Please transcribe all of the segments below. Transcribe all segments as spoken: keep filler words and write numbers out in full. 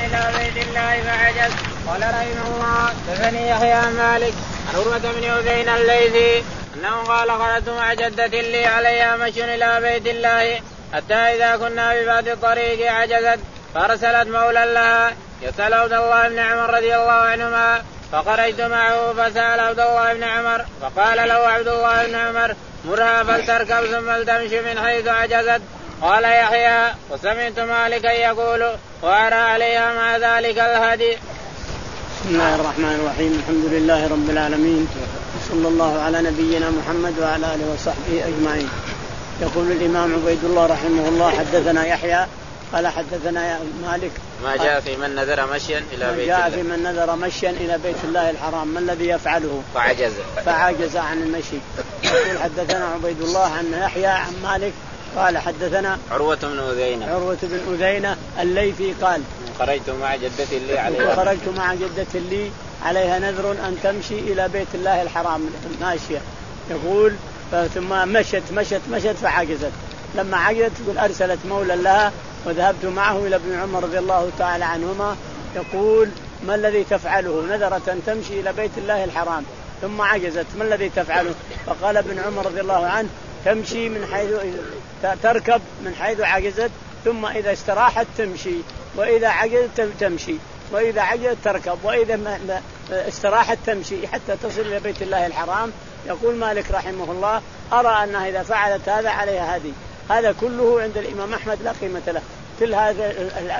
إلى بيت الله فعجز. قال رحمه الله حدثني يحيى عن مالك عن عروة بن عثيمين الليثي أنه قال خرجت مع جدة لي عليها مشي إلى بيت الله حتى إذا كنا ببعض الطريق عجزت فأرسلت مولى لها يسأل عبد الله بن عمر رضي الله عنهما فخرجت معه فسأل عبد الله بن عمر فقال له عبد الله بن عمر مرها فلتركب ثم لتمشي من حيث عجزت. قال يحيى وسمعت مالكا يقول وأرى عليها مع ذلك الهدي. بسم الله الرحمن الرحيم الحمد لله رب العالمين صلى الله على نبينا محمد وعلى آله وصحبه أجمعين. يقول الإمام عبيد الله رحمه الله حدثنا يحيى قال حدثنا مالك ما جاء في من نذر مشيا إلى بيت جاء الله في من نذر مشيا إلى بيت الله الحرام ما الذي يفعله فعجز فعجز عن المشي. يقول حدثنا عبيد الله عن يحيى عن مالك قال حدثنا عروة بن أذينة عروة بن أذينة الليثي قال خرجت مع جدة لي عليها خرجت مع جدة لي عليها نذر أن تمشي إلى بيت الله الحرام ماشية. يقول ثم مشت مشت مشت فعجزت. لما عجزت يقول أرسلت مولى لها وذهبت معه إلى ابن عمر رضي الله تعالى عنهما. يقول ما الذي تفعله؟ نذرت أن تمشي إلى بيت الله الحرام ثم عجزت ما الذي تفعله؟ فقال ابن عمر رضي الله عنه تمشي من حيث تركب من حيث عجزت ثم إذا استراحت تمشي وإذا عجزت تمشي وإذا عجزت تركب وإذا استراحت تمشي حتى تصل إلى بيت الله الحرام. يقول مالك رحمه الله أرى أنها إذا فعلت هذا عليها هدي. هذا كله عند الإمام أحمد لا قيمة له كل هذا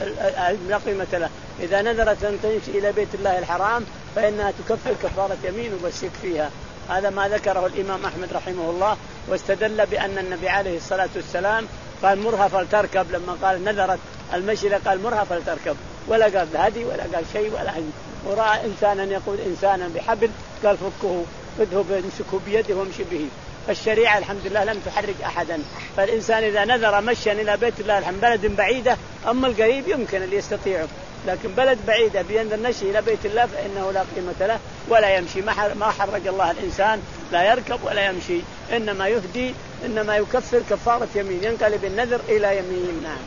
لا قيمة له. إذا نذرت أن تمشي إلى بيت الله الحرام فإنها تكفر كفارة يمين وبس يكفيها. هذا ما ذكره الإمام أحمد رحمه الله واستدل بأن النبي عليه الصلاة والسلام قال مرها فلتركب لما قال نذرت المشي قال مرها فلتركب ولا قال هدي ولا قال شيء ولا هدي. ورأى إنسانا يقول إنسانا بحبل قال فكه خذه بامسكه بيده وامشي به. فالشريعة الحمد لله لم تحرج أحدا. فالإنسان إذا نذر مشيا إلى بيت الله الحمد بلد بعيدة أما القريب يمكن اللي يستطيعه لكن بلد بعيدة بينذر المشي إلى بيت الله فإنه لا قيمة له ولا يمشي. ما حرج الله الإنسان لا يركب ولا يمشي إنما يهدي إنما يكفر كفارة يمين ينقلب النذر إلى يمين. نعم.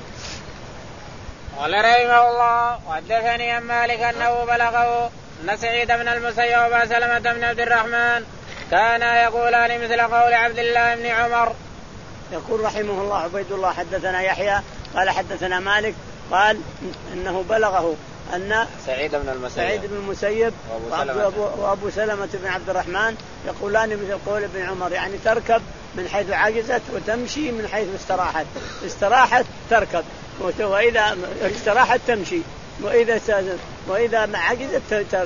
قال رحمه الله وحدثني عن مالك أنه بلغه أن سعيد بن المسيب وأبا سلمة بن عبد الرحمن كانا يقولان مثل قول عبد الله بن عمر. يقول رحمه الله عبيد الله حدثنا يحيى قال حدثنا مالك قال إنه بلغه أن سعيد بن المسيب سعيد بن المسيب وأبو, وأبو سلمة بن عبد الرحمن يقولان مثل قول ابن عمر يعني تركب من حيث عجزت وتمشي من حيث استراحت. استراحت تركب وإذا استراحت تمشي وإذا وإذا ما عجزت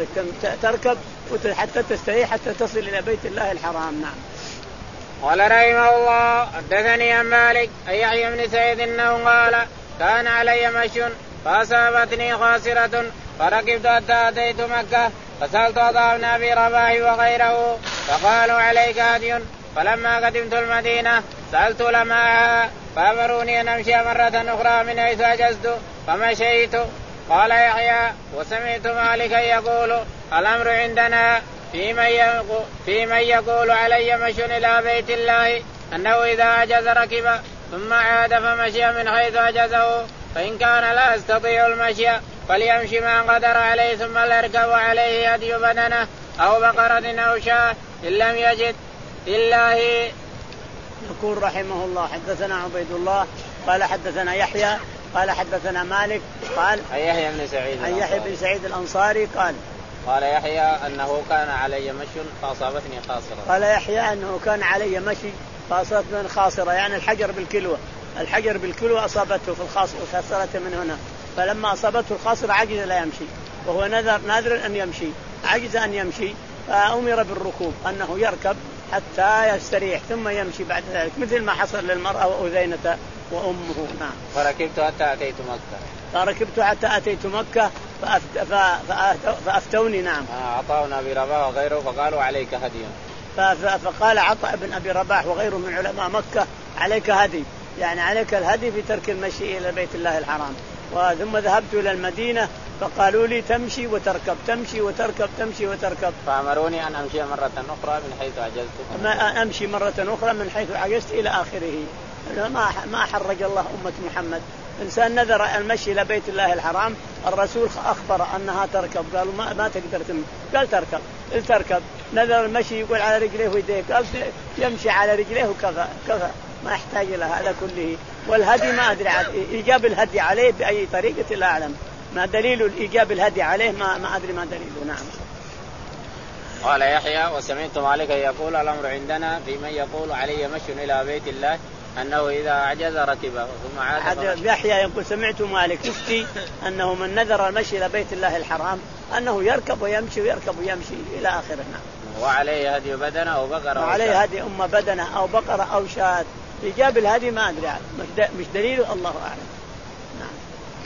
تركب حتى تستريح حتى تصل إلى بيت الله الحرام. نعم. قال رحمه الله حدثني عن مالك أي يحيى بن سعيد أنه قال كان علي مشي فأصابتني خاسرة فركبت حتى أتيت مكة فسألت عطاء بن أبي رباح وغيره فقالوا عليك هدي. فلما قدمت المدينة سألت علماءها فأمروني أن أمشي مرة أخرى من حيث أجزت فمشيت. قال يحيى وسمعت مالكا يقول الأمر عندنا في من يقول, في من يقول علي مشي إلى بيت الله أنه إذا أجز ركب ثم عاد فمشي من حيث أجزه فإن كان لا يستطيع المشي فليمشي ما قدر عليه ثم ليركب عليه هدي بدنه أو بقرة أو شاة إن لم يجد لله. يقول رحمه الله حدثنا عبيد الله قال حدثنا يحيى قال حدثنا مالك قال يحيى بن سعيد عن يحيى بن سعيد الأنصاري قال قال يحيى أنه كان علي مشي فأصابتني خاصرة. قال يحيى أنه كان علي مشي فأصابتني خاصرة يعني الحجر بالكلوة الحجر بالكلوة أصابته في الخاصرة خسرت من هنا. فلما أصابته الخاصرة عجز لا يمشي وهو نذر نادر أن يمشي عجز أن يمشي فأمر بالركوب أنه يركب حتى يستريح ثم يمشي بعد ذلك مثل ما حصل للمرأة وأذينة وأمه. نعم. فركبت حتى أتيت مكة فركبت حتى أتيت مكة فأفت... فأفت... فأفتوني. نعم. عطاء بن أبي رباح وغيره فقالوا عليك هدي. ف... فقال عطاء بن أبي رباح وغيره من علماء مكة عليك هدي يعني عليك الهدي في ترك المشي إلى بيت الله الحرام. ثم ذهبت إلى المدينة فقالوا لي تمشي وتركب تمشي وتركب تمشي وتركب فأمروني أن أمشي مرة أخرى من حيث عجزت ما أمشي مرة أخرى من حيث عجزت إلى آخره. ما ما حرج الله أمة محمد إنسان نذر المشي إلى بيت الله الحرام، الرسول أخبر أنها تركب، قالوا ما, ما تقدر تمشي، قال تركب، تركب. نذر المشي يقول على رجليه ويديه، قال يمشي على رجليه وكفى كفى، ما يحتاج إلى هذا كله. والهدي ما أدري إيجاب الهدي عليه بأي طريقة لا أعلم، ما دليل الإيجاب الهدي عليه ما, ما أدري ما دليله. نعم. قال يحيى وسمعت مالك يقول الأمر عندنا في من يقول علي مشي إلى بيت الله أنه إذا أعجز ركبه ثم عاد. يحيى يقول سمعت مالك يفتي أنه من نذر المشي إلى بيت الله الحرام أنه يركب ويمشي ويركب ويمشي إلى آخره. نعم. وعليه هدي بدنه أو بقرة، وعليه هدي أم بدنه أو بقرة أو شاة. إيجاب الهدي ما أدري مش دليله، الله أعلم. نعم.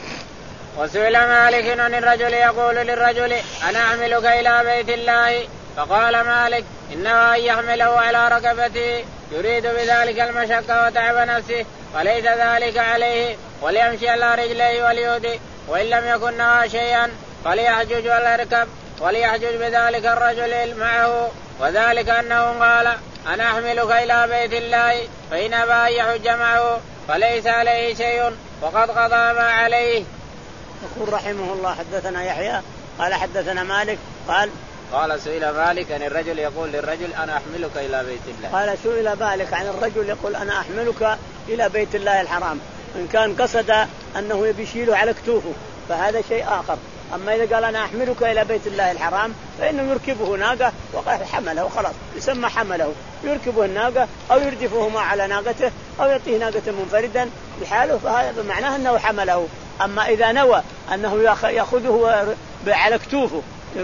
وسئل مالك عن الرجل يقول للرجل أنا أحملك إلى بيت الله، فقال مالك إنه أن يحمله على ركبته يريد بذلك المشقة وتعب نفسه وليس ذلك عليه، وليمشي على رجليه وليهدي، وإن لم يكن نوى شيئا فليحجج وليركب، وليحجج بذلك الرجل معه، وذلك أنه قال أنا أحملك إلى بيت الله، فإن أبى أن يحج معه فليس عليه شيء وقد قضى ما عليه. يقول رحمه الله حدثنا يحيى قال حدثنا مالك قال قال سئل مالك عن الرجل يقول للرجل أنا أحملك إلى بيت الله. قال سئل مالك عن الرجل يقول أنا أحملك إلى بيت الله الحرام، إن كان قصد أنه يشيله على كتوفه فهذا شيء آخر، أما إذا قال أنا أحملك إلى بيت الله الحرام فإنه يركبه ناقة وقد حمله خلاص يسمى حمله، يركبه الناقة أو يردفه على ناقته أو يعطيه ناقة منفردا بحاله، فهذا معناه أنه حمله. أما إذا نوى أنه يأخذه على كتوفه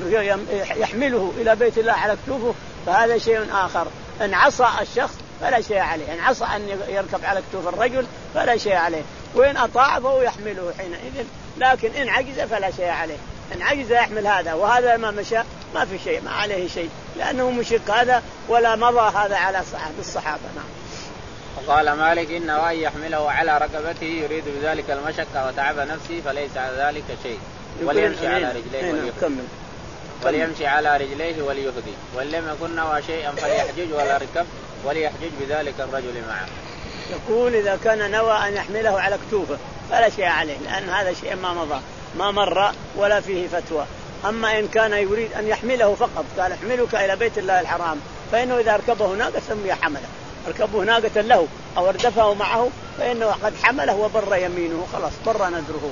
يحمله إلى بيت الله على كتوفه فهذا شيء آخر. إن عصى الشخص فلا شيء عليه، إن عصى أن يركب على كتوف الرجل فلا شيء عليه، وإن أطاع فهو يحمله حينئذ، لكن إن عجز فلا شيء عليه. إن عجز يحمل هذا وهذا ما مشى ما في شيء، ما عليه شيء، لأنه مشق هذا ولا مضى هذا على الصحابة. نعم. وقال مالك إنه أن يحمله على ركبته يريد بذلك المشقة وتعب نفسه فليس على ذلك شيء، وليمشي على رجليه وليهدي وليمشي على رجليه وليهدي، وإن لم يكن نوى شيئا فليحجج ولا ركب وليحجج بذلك الرجل معه. يقول إذا كان نوى أن يحمله على كتوفه فلا شيء عليه، لأن هذا شيء ما مضى ما مر ولا فيه فتوى. أما إن كان يريد أن يحمله فقط قال احملك إلى بيت الله الحرام، فإنه إذا أركبه ناقة سمي حمله، أركبه ناقة له أو اردفه معه فإنه قد حمله وبر يمينه خلاص بر نذره.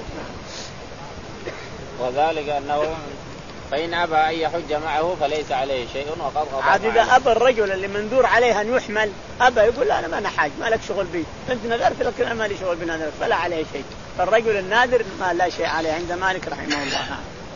وذلك أنه فإن أبى أن يحج معه فليس عليه شيء وقد قضى. عاد إذا أبى الرجل اللي منذور عليه أن يحمل أبى يقول لا أنا ما أنا حاج ما لك شغل بي، أنت نذرت لكن أنا ما لي شغل بنذرك فلا عليه شيء. فالرجل الناذر ما لا شيء عليه عند مالك رحمه الله.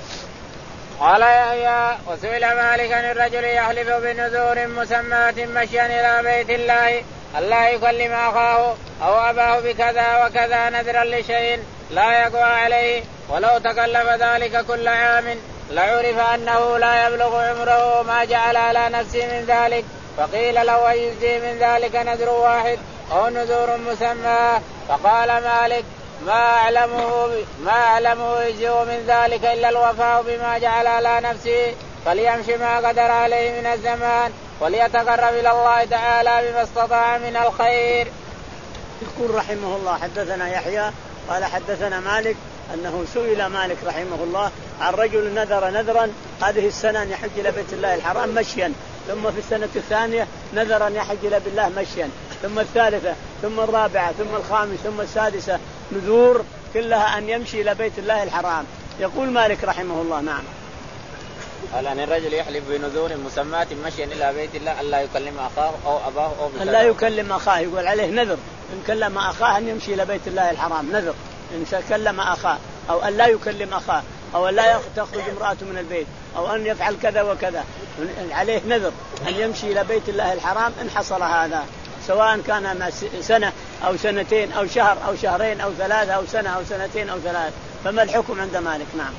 قال يحيى وسئل مالك عن الرجل يحلف بنذور مسماة مشيا إلى بيت الله ألا يكلم أخاه أو أباه بكذا وكذا نذرا لشيء لا يقوى عليه، ولو تكلف ذلك كل عام لعرف أنه لا يبلغ عمره ما جعل على نفسه من ذلك، فقيل له يجزي من ذلك نذر واحد أو نذور مسمى، فقال مالك ما أعلمه ما أعلمه يجزي من ذلك إلا الوفاء بما جعل على نفسه، فليمشي ما قدر عليه من الزمان وليتقرب إلى الله تعالى بما استطاع من الخير. يقول رحمه الله حدثنا يحيى قال حدثنا مالك أنه سئل مالك رحمه الله عن رجل نذر نذرا هذه السنة أن يحج إلى بيت الله الحرام مشيا، ثم في السنة الثانية نذر أن يحج إلى بيت الله مشيا، ثم الثالثة ثم الرابعة ثم الخامسة ثم السادسة نذور كلها أن يمشي إلى بيت الله الحرام. يقول مالك رحمه الله نعم. قال أن الرجل يحلف بنذور مسماة مشيا إلى بيت الله ألا يكلم أخاه أو أباه أو بكذا. ألا يكلم أخاه يقول عليه نذر إن كلم أخاه أن يمشي إلى بيت الله الحرام نذر إن كلم أخاه، أو أن لا يكلم أخاه، أو أن لا تخرج امرأته من البيت، أو أن يفعل كذا وكذا، عليه نذر أن يمشي إلى بيت الله الحرام إن حصل هذا، سواء كان سنة أو سنتين أو شهر أو شهرين أو ثلاثة أو سنة أو سنتين أو ثلاث، فما الحكم عند مالك؟ نعم.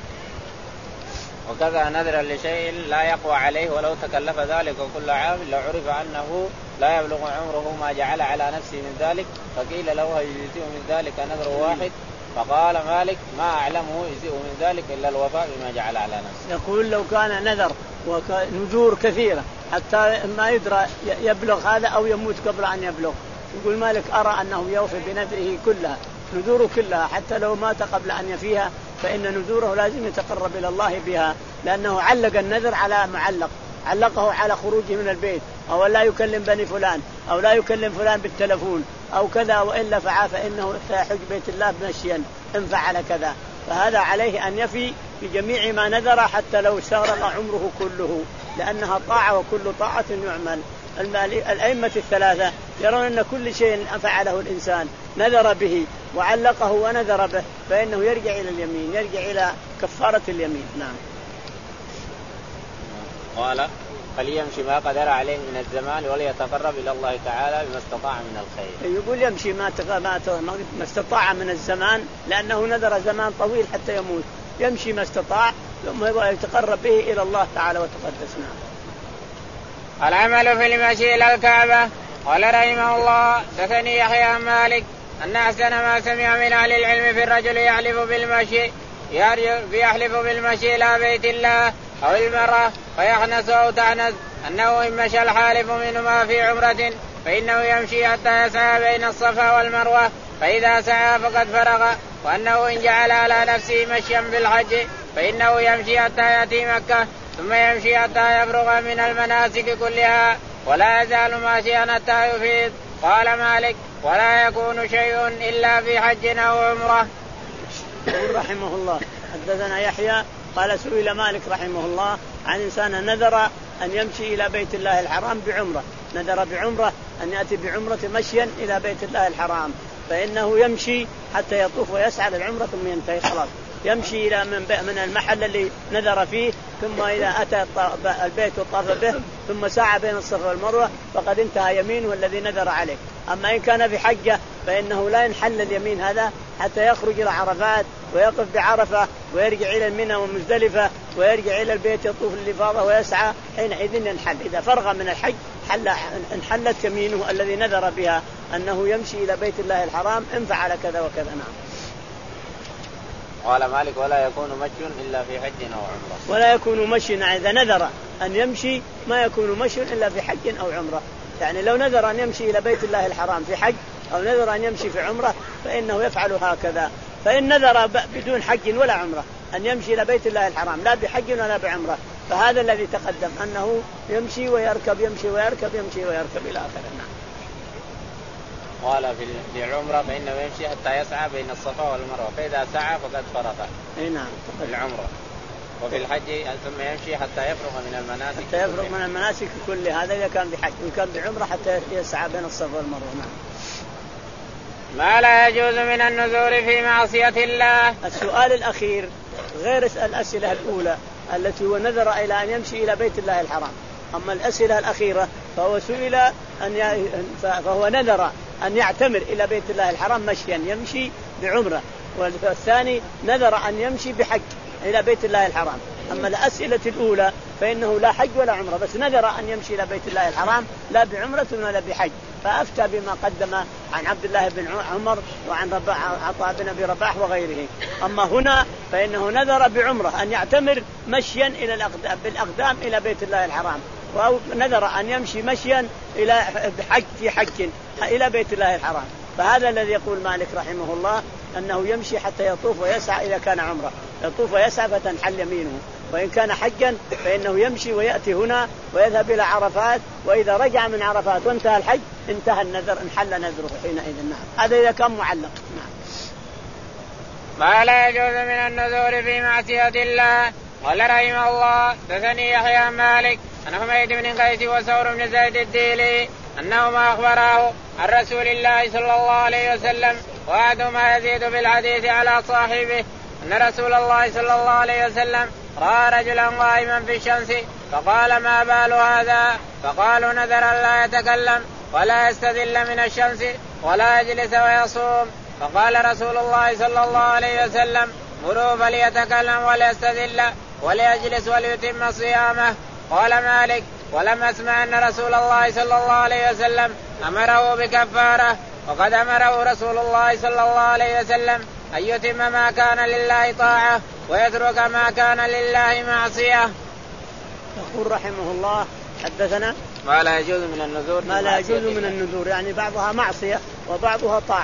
وكذا نذر لشيء لا يقوى عليه ولو تكلف ذلك كل عام لعرف أنه لا يبلغ عمره ما جعل على نفسه من ذلك، فقيل له يجزئ من ذلك نذر واحد، فقال مالك ما أعلمه يجزئ من ذلك إلا الوفاء بما جعل على نفسه. يقول لو كان نذر ونذور كثيرة حتى ما يدرى يبلغ هذا أو يموت قبل أن يبلغ، يقول مالك أرى أنه يوفي بنذره كلها نذوره كلها حتى لو مات قبل أن يفيها فإن نذوره لازم يتقرب إلى الله بها، لأنه علق النذر على معلق، علقه على خروجه من البيت أو لا يكلم بني فلان أو لا يكلم فلان بالتلفون أو كذا، وإلا فعل فإنه سيحج بيت الله مشيا إن فعل كذا. فهذا عليه أن يفي بجميع ما نذر حتى لو استغرق عمره كله، لأنها طاعة وكل طاعة يعمل. الأئمة الثلاثة يرون أن كل شيء فعله الإنسان نذر به وعلقه ونذر به فإنه يرجع إلى اليمين، يرجع إلى كفارة اليمين. نعم. قال فليمشي ما قدر عليه من الزمان وليتقرب إلى الله تعالى بما استطاع من الخير. يقول يمشي ما ما استطاع من الزمان، لأنه نذر زمان طويل حتى يموت، يمشي ما استطاع ثم يتقرب به إلى الله تعالى وتقدس. نعم. العمل في المشي إلى الكعبة. قال رحمه الله دثني يحيى عن مالك أن أحسن ما سمع من أهل العلم في الرجل يحلف بالمشي يحلف بالمشي إلى بيت الله أو المرأة فيحنس أو تعنس أنه إن مشى الحالف منهما في عمرة فإنه يمشي حتى يسعى بين الصفا والمروة فإذا سعى فقد فرغ، وأنه إن جعل على نفسه مشيا بالحج فإنه يمشي حتى يأتي مكة ثم يمشي حتى يفرغ من المناسك كلها ولا يزال ماشيا حتى يفيض. قال مالك ولا يكون شيء إلا في حج أو عمرة. رحمه الله حدثنا يحيى قال سئل مالك رحمه الله عن إنسان نذر أن يمشي إلى بيت الله الحرام بعمرة، نذر بعمرة أن يأتي بعمرة مشيا إلى بيت الله الحرام فإنه يمشي حتى يطوف ويسعى للعمرة ثم ينتهي خلاص، يمشي إلى من المحل اللي نذر فيه ثم إذا أتى البيت وطاف به ثم سعى بين الصفا والمروة فقد انتهى يمينه الذي نذر عليه. أما إن كان في حجة فإنه لا ينحل اليمين هذا حتى يخرج إلى عرفات ويقف بعرفة ويرجع إلى المنى ومزدلفة ويرجع إلى البيت يطوف الإفاضة ويسعى، حينئذ ينحل. إذا فرغ من الحج حل انحلت يمينه الذي نذر بها أنه يمشي إلى بيت الله الحرام إن فعل كذا وكذا. نعم. قال مالك ولا يكون مشي إلا في حج أو عمرة. ولا يكون مشي إذا نذر أن يمشي ما يكون مشي إلا في حج أو عمرة، يعني لو نذر أن يمشي إلى بيت الله الحرام في حج أو نذر أن يمشي في عمرة فإنه يفعل هكذا. فإن نذر بدون حج ولا عمرة أن يمشي إلى بيت الله الحرام لا بحج ولا بعمرة فهذا الذي تقدم أنه يمشي ويركب يمشي ويركب يمشي ويركب إلى آخره. نعم. قال في العمرة فإنه يمشي حتى يسعى بين الصفا والمروة فإذا سعى فقد فرغ. أي نعم. في العمرة. وفي الحج ثم يمشي حتى يفرغ من المناسك حتى يفرغ من المناسك كل هذا إذا كان بحج، وإن كان بعمرة حتى يسعى بين الصفا والمروة. نعم. ما لا يجوز من النذور في معصية الله. السؤال الأخير غير الأسئلة الأولى التي هو نذر إلى أن يمشي إلى بيت الله الحرام، أما الأسئلة الأخيرة فهو سئل أن ي... فهو نذر أن يعتمر إلى بيت الله الحرام مشيا يمشي بعمرة، والثاني نذر أن يمشي بحج إلى بيت الله الحرام. أما الأسئلة الأولى فإنه لا حج ولا عمرة بس نذر أن يمشي إلى بيت الله الحرام لا بعمرة ولا بحج، فأفتى بما قدم عن عبد الله بن عمر وعن عطاء بن أبي رباح وغيره. أما هنا فإنه نذر بعمرة أن يعتمر مشيا إلى الأقدام بالأقدام إلى بيت الله الحرام، ونذر أن يمشي مشيا إلى حج في حج إلى بيت الله الحرام. فهذا الذي يقول مالك رحمه الله أنه يمشي حتى يطوف ويسعى إذا كان عمره، يطوف ويسعى فتنحل يمينه، وإن كان حجا فإنه يمشي ويأتي هنا ويذهب إلى عرفات، وإذا رجع من عرفات وانتهى الحج انتهى النذر انحل نذره حينئذ. نعم. هذا إذا كان معلق. نعم. ما لا يجوز من النذور في معصية الله. قال رحمه الله دثني يحيى عن مالك عن حميد بن قيس وثور بن زيد الديلي أنهما أخبراه عن رسول الله صلى الله عليه وسلم وأحدهما يزيد بالحديث على صاحبه أن رسول الله صلى الله عليه وسلم رأى رجلا قائما في الشمس فقال ما بال هذا؟ فقالوا نذر لا يتكلم ولا يستذل من الشمس ولا يجلس ويصوم. فقال رسول الله صلى الله عليه وسلم مروا فليتكلم وليستذل وليجلس وليتم صيامه. قال مالك ولم أسمع أن رسول الله صلى الله عليه وسلم أمره بكفارة، وقد أمره رسول الله صلى الله عليه وسلم أن يتم ما كان لله طاعة ويترك ما كان لله معصية. يقول رحمه الله حدثنا ما لا يجوز من النذور ما لا يجوز من النذور يعني بعضها معصية وبعضها طاعة،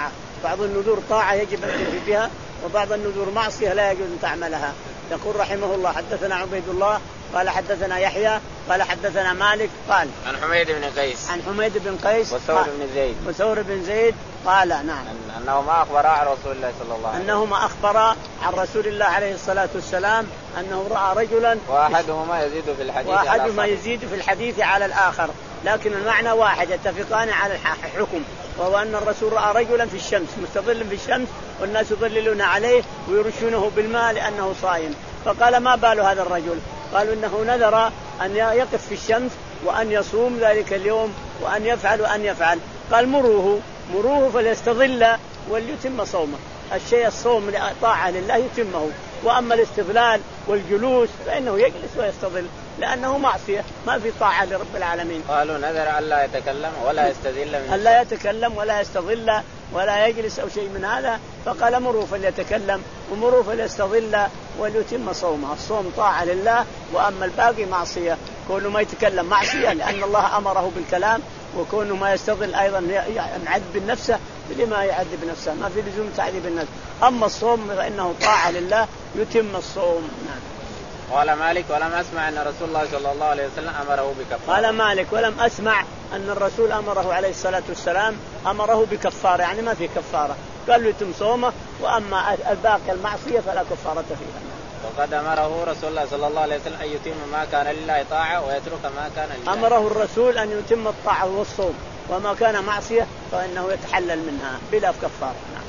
بعض النذور طاعة يجب أن تفي بها، وبعض النذور معصية لا يجوز أن تعملها. يقول رحمه الله حدثنا عبيد الله قال حدثنا يحيى قال حدثنا مالك قال عن حميد بن قيس عن حميد بن قيس وثور بن زيد وثور بن زيد قال نعم أنهما أخبرا عن رسول الله صلى الله عليه وسلم أنهما أخبرا عن رسول الله عليه الصلاة والسلام أنه رأى رجلا واحدهما يزيد في الحديث واحدهما يزيد في الحديث على الآخر، لكن المعنى واحد، يتفقان على الحكم، وهو أن الرسول رأى رجلا في الشمس مستظل في الشمس والناس يظللون عليه ويرشونه بالماء لأنه صائم، فقال ما بال هذا الرجل؟ قالوا إنه نذر أن يقف في الشمس وأن يصوم ذلك اليوم وأن يفعل وأن يفعل. قال مروه مروه فليستظل وليتم صومه. الشيء الصوم طاعة لله يتمه، وأما الاستظلال والجلوس فإنه يجلس ويستظل لأنه معصية ما في طاعة لرب العالمين. قالوا نذر ألا يتكلم ولا يستظل من ألا يتكلم ولا يستظل ولا يجلس أو شيء من هذا، فقال مروا فليتكلم ومروا فليستظل وليتم صومه. الصوم طاعة لله، وأما الباقي معصية، كونه ما يتكلم معصية لأن الله أمره بالكلام، وكونه ما يستظل أيضا يعذب نفسه لما يعذب نفسه، ما في لزوم تعذيب النفس. أما الصوم فإنه طاعة لله يتم الصوم. نعم. قال مالك ولم أسمع أن رسول الله صلى الله عليه وسلم أمره بكفارة. قال مالك ولم أسمع أن الرسول أمره عليه الصلاة والسلام أمره بكفارة، يعني ما في كفارة، قال له يتم صومه، وأما الباقي المعصية فلا كفارة فيها. وقد أمره رسول الله صلى الله عليه وسلم أن يتم ما كان لله طاعة ويترك ما كان لله. أمره الرسول أن يتم الطاعة والصوم، وما كان معصية فإنه يتحلل منها بلا كفارة. نعم.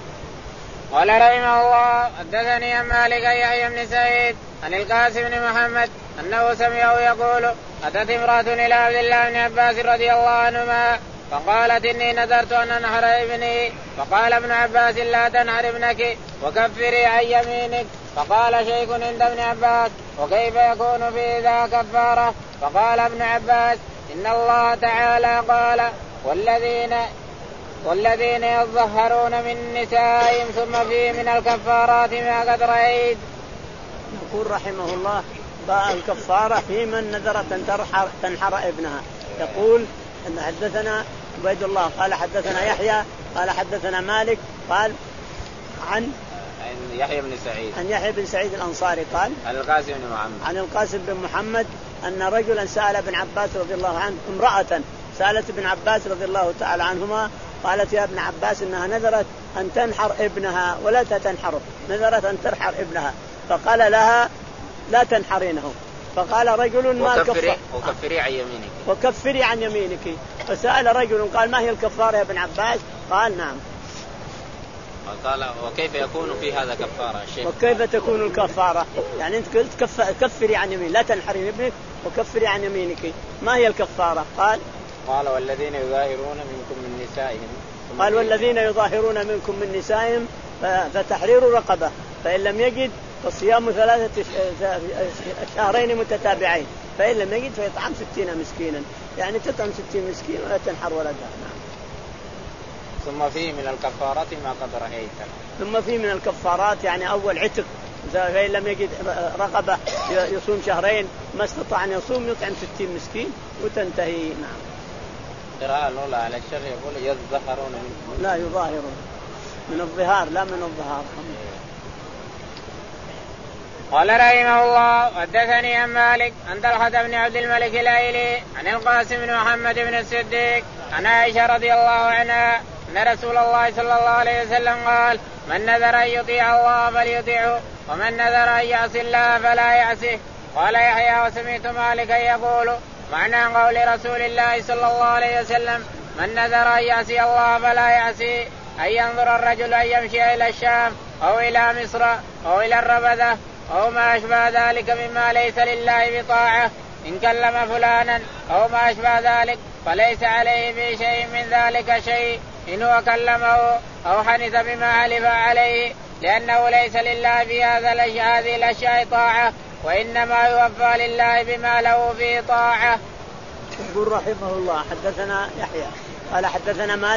قال رحمه الله حدثني عن مالك يحيى بن سعيد عن القاسم بن محمد أنه سمعه يقول أتت امرأة إلى عبد الله بن عباس رضي الله عنهما فقالت إني نذرت أن أنحر ابني، فقال ابن عباس لا تنحر ابنك وكفري عن يمينك. فقال شيخ عند ابن عباس وكيف يكون في ذا كفارة؟ فقال ابن عباس إن الله تعالى قال والذين والذين يظهرون من نسائهم ثم فيه من الكفارات ما قد رأيت. يقول رحمه الله باء الكفارة في من نذرت أن تنحر, تنحر ابنها. يقول أن حدثنا عبيد الله قال حدثنا يحيى قال حدثنا مالك قال عن يحيى بن سعيد عن يحيى بن سعيد الأنصاري قال عن القاسم بن محمد عن القاسم بن محمد أن رجلا سأل ابن عباس رضي الله عنه امرأة سألت ابن عباس رضي الله تعالى عنهما قالت يا ابن عباس إنها نذرت أن تنحر ابنها ولا تنحره، نذرت أن تنحر ابنها، فقال لها لا تنحرينه. فقال رجل ما الكفارة؟ وكفري عن يمينك وكفري عن يمينك. فسأل رجل قال ما هي الكفارة يا ابن عباس؟ قال نعم. قال وكيف يكون في هذا كفارة الشيخ؟ وكيف تكون الكفارة؟ يعني أنت قلت كف... كفري عن يمين لا تنحرين ابنك وكفري عن يمينك، ما هي الكفارة؟ قال قال والذين يظاهرون منكم من نسائهم قال والذين يظاهرون منكم من نسائهم فتحرير رقبة، فإن لم يجد فصيام ثلاثة شهرين متتابعين، فإن لم يجد فيطعم ستين مسكينا، يعني تطعم ستين مسكين ولا تنحر ولدها. نعم. ثم فيه من الكفارات ما قد رأيت. ثم فيه من الكفارات يعني أول عتق، فإن لم يجد رقبة يصوم شهرين، ما استطاع أن يصوم يطعم ستين مسكين وتنتهي. نعم. قراءة الأولى على الشر يقول يظهرون منكم لا يظاهرون من الظهار لا من الظهار. قال رحمه الله حدثني عن مالك عن طلحة بن عبد الملك الأيلي عن القاسم بن محمد بن الصديق عن عائشة رضي الله عنها أن رسول الله صلى الله عليه وسلم قال من نذر أن يطيع الله فليطيعه ومن نذر أن يعصي الله فلا يعصيه. قال يحيى وسمعت مالكا يقول معنى قول رسول الله صلى الله عليه وسلم من نذر أن يعصي الله فلا يعصيه أن ينظر الرجل أن يمشي إلى الشام أو إلى مصر أو إلى الربذة أو ما أشبه ذلك مما ليس لله بطاعة، إن كلم فلانا أو ما أشبه ذلك فليس عليه في شيء من ذلك شيء إن هو كلمه أو حنث بما حلف عليه، لأنه ليس لله في هذه الأشياء طاعة، وإنما يوفى لله بما له فيه طاعة. يقول رحمه الله حدثنا يحيى قال حدثنا مالك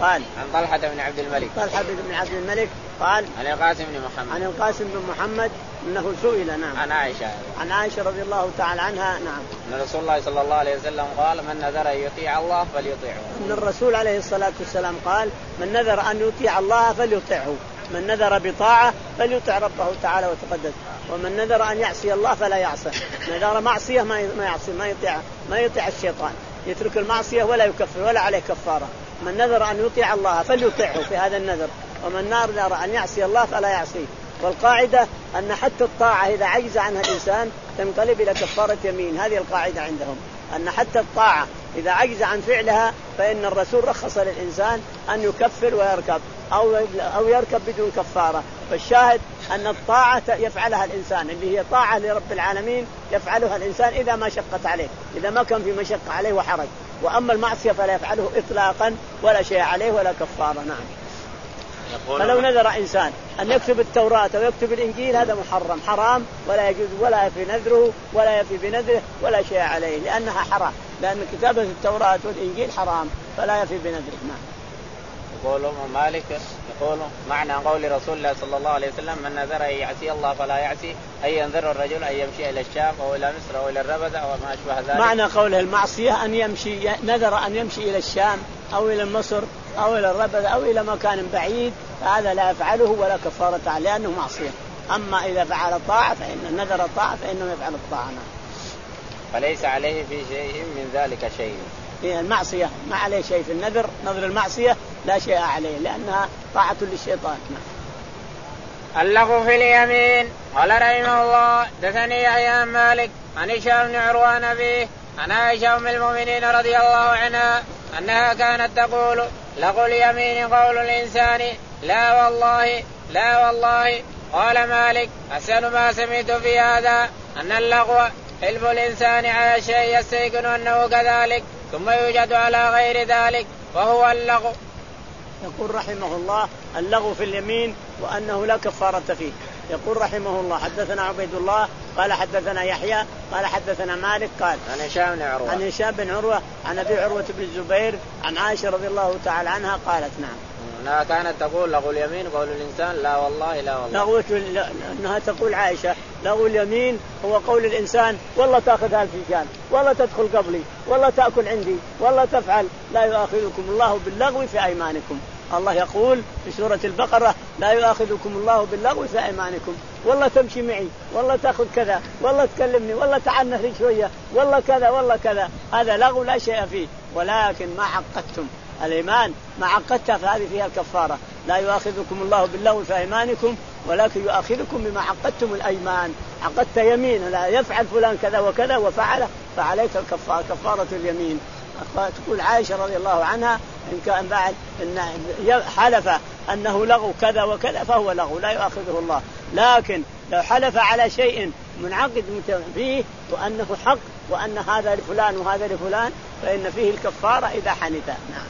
قال عن طلحة بن عبد الملك طلحة بن عبد الملك قال عن القاسم بن محمد عن القاسم بن محمد أنه سئل نعم عن عائشة عن عائشة رضي الله تعالى عنها نعم أن رسول الله صلى الله عليه وسلم قال من نذر أن يطيع الله فليطيعه. أن الرسول عليه الصلاة والسلام قال من نذر أن يطيع الله فليطيعه، من نذر بطاعة فليطع ربه تعالى وتقدس، ومن نذر أن يعصي الله فلا يعصى. نذر معصية ما يعصي ما يطيع ما يطيع الشيطان، يترك المعصية ولا يكفر ولا عليه كفارة. من نذر أن يطيع الله فليطيعه في هذا النذر، ومن نذر أن يعصي الله فلا يعصيه. والقاعدة أن حتى الطاعة إذا عجز عنها الإنسان تنقلب إلى كفارة يمين، هذه القاعدة عندهم أن حتى الطاعة إذا عجز عن فعلها فإن الرسول رخص للإنسان أن يكفر ويركب أو أو يركب بدون كفارة. فالشاهد أن الطاعة يفعلها الإنسان اللي هي طاعة لرب العالمين يفعلها الإنسان إذا ما شقت عليه، إذا ما كان في مشقة عليه وحرج. وأما المعصية فلا يفعله إطلاقا ولا شيء عليه ولا كفارة. نعم. فلو نذر إنسان أن يكتب التوراة أو يكتب الإنجيل هذا محرم حرام ولا يجوز ولا يفي نذره ولا يفي بنذره ولا شيء عليه لأنها حرام، لأن كتابة التوراة والإنجيل حرام فلا يفي بنذره. نعم. يقول مالك يقول معنى قول رسول الله صلى الله عليه وسلم من نذر أن يعصي الله فلا يعصي أي ينذر الرجل أن يمشي إلى الشام أو إلى مصر أو إلى الربذ أو ما أشبه ذلك. معنى قوله المعصية أن يمشي نذر أن يمشي إلى الشام أو إلى مصر أو إلى الربذ أو إلى مكان بعيد فهذا لا يفعله ولا كفارة عليه لأنه معصية. أما إذا فعل طاعة فإن نذر الطاعة فإنه يفعل الطاعة. فليس عليه في شيء من ذلك شيء. في المعصية ما عليه شيء، في النذر نذر المعصية لا شيء عليه لأنها طاعة للشيطان. اللغو في اليمين. قال رحمه الله دثني يحيى عن مالك عن هشام بن عروة عن أبيه عن عائشة أم المؤمنين رضي الله عنها أنها كانت تقول لغو اليمين قول الإنسان لا والله لا والله. قال مالك أحسن ما سمعت في هذا أن اللغو حلف الإنسان على شيء يستيقن أنه كذلك ثم يوجد على غير ذلك وهو اللغو. يقول رحمه الله اللغو في اليمين وأنه لا كفارة فيه. يقول رحمه الله حدثنا عبيد الله قال حدثنا يحيى قال حدثنا مالك قال عن هشام بن عروة عن هشام بن عروة عن أبي عروة بن الزبير عن عائشة رضي الله تعالى عنها قالت نعم أنها كانت تقول لغو اليمين قول الإنسان لا والله لا والله. لغو أنها تقول عائشة لغو اليمين هو قول الإنسان والله تأخذ هالفنجان والله تدخل قبلي والله تأكل عندي والله تفعل. لا يؤاخذكم الله باللغو في أيمانكم. الله يقول في سورة البقرة لا يؤاخذكم الله باللغو في أيمانكم، والله تمشي معي والله تأخذ كذا والله تكلمني والله تعال نهري شوية والله كذا والله كذا، هذا لغو لا شيء فيه. ولكن ما عقدتم الإيمان ما عقدتها فهذه فيها الكفارة. لا يؤاخذكم الله باللغو في أيمانكم ولكن يؤاخذكم بما عقدتم الأيمان. عقدت يمين لا يفعل فلان كذا وكذا وفعله فعليك الكفارة كفارة اليمين. تقول عائشة رضي الله عنها إن كان بعد إن حلف أنه لغو كذا وكذا فهو لغو لا يؤاخذه الله، لكن لو حلف على شيء منعقد فيه وأنه حق وأن هذا لفلان وهذا لفلان فإن فيه الكفارة إذا حنث. نعم.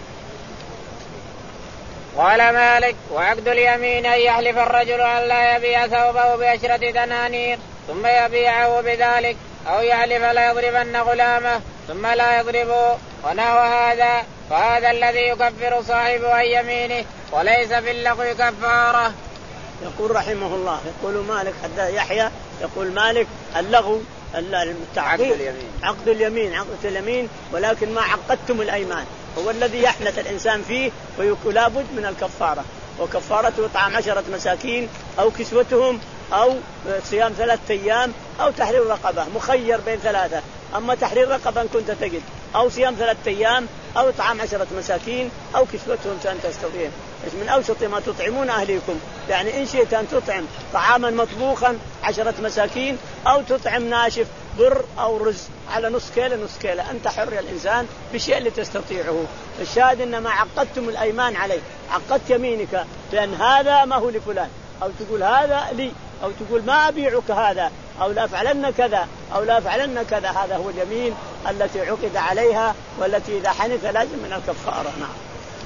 قال مالك وعقد اليمين أن يحلف الرجل أن لا يبيع ثوبه بعشرة دنانير ثم يبيعه بذلك أو يحلف لا يضربن غلامه ثم لا يضربه ونحو هذا فهذا الذي يكفر صاحبه عن يمينه وليس في اللغو كفارة. يقول رحمه الله يقول مالك حتى يحيى يقول مالك اللغو عقد اليمين عقد اليمين عقد اليمين ولكن ما عقدتم الأيمان هو الذي يحنث الإنسان فيه ويقول لابد من الكفارة، وكفارته إطعام عشرة مساكين أو كسوتهم أو صيام ثلاثة أيام أو تحرير رقبة، مخير بين ثلاثة. أما تحرير رقبة كنت تجد أو صيام ثلاثة أيام أو إطعام عشرة مساكين أو كسوتهم سأن تستطيعون. من أوسط ما تطعمون أهليكم، يعني إن شئت أن تطعم طعاما مطبوخا عشرة مساكين أو تطعم ناشف بر أو رز على نص كيلة نص كيلة، أنت حر يا الإنسان بالشيء اللي تستطيعه. الشاهد إنما عقدتم الأيمان عليه، عقدت يمينك بأن هذا ما هو لفلان أو تقول هذا لي أو تقول ما أبيعك هذا أو لا أفعلن كذا أو لا أفعلن كذا، هذا هو اليمين التي عقد عليها والتي إذا حنث لازم من الكفارة. نعم.